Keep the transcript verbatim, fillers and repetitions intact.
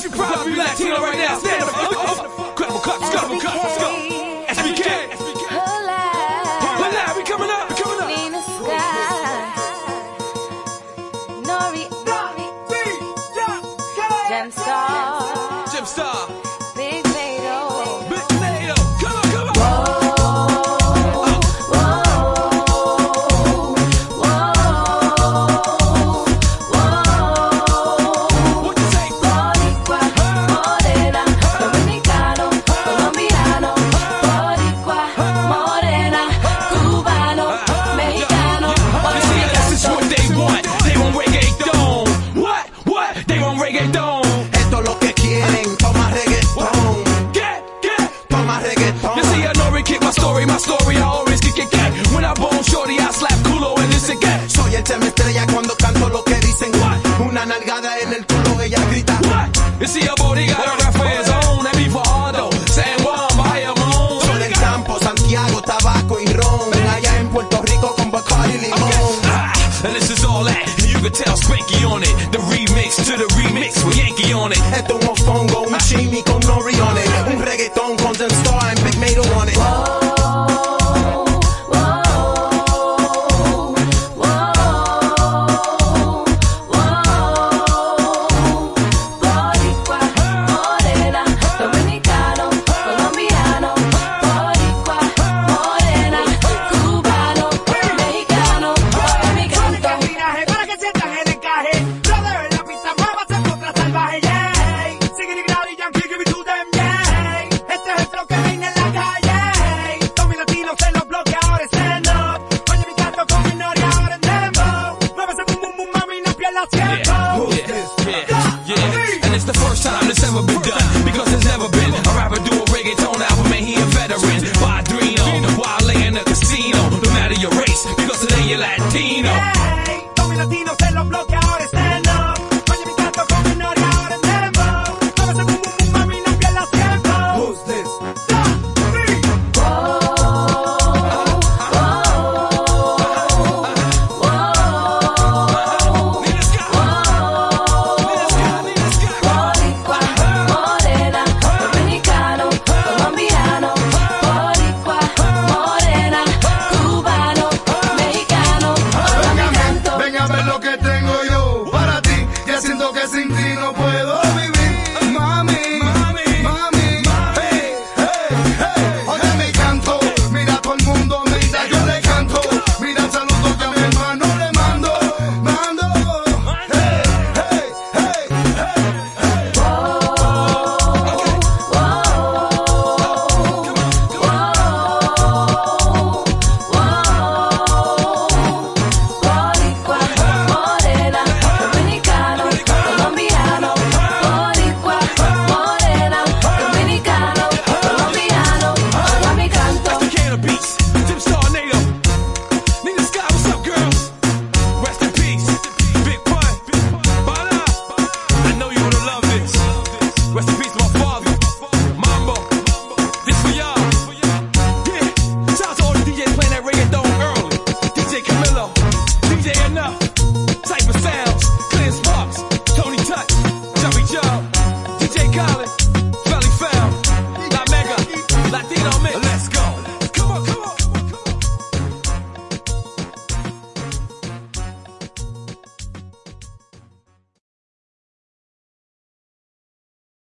you proud to be Latino right now? Stand up. Incredible cuts, incredible cuts. Let's go. S B K. Hola, we coming up, we coming up. Nina Sky. Nori. Gemstar. Gemstar. Big Mato. Big Mato. Come on, come on. Whoa. Whoa. Whoa. Whoa. What you say? Boricua, morena, dominicano, colombiano. Boricua, morena, cubano, mexicano. You see, this is what they want. They want reggaeton. What? What? They want reggaeton. Esto es lo que quieren, toma reggaetón, Get, get. toma reggaetón. You see, I know we kick my story, my story, I always kick it, get. When I bone shorty, I slap culo and this again. Soy el tema estrella cuando canto lo que dicen. Una nalgada en el culo, ella grita. You see, a body got a rap for his own. And me for Aldo, San Juan, Bayamón. Soy del campo, Santiago, tabaco y ron. Allá en Puerto Rico con Bacardi y limón. Ah, and this is all that. And you can tell Spanky on it. The remix to the remix with Yankee on it. Esto es un mofongo, un chimi con nori on it. Un reggaetón con Gemstar and Big Mato on it. Yeah, yeah, yeah. And it's the first time it's ever been done because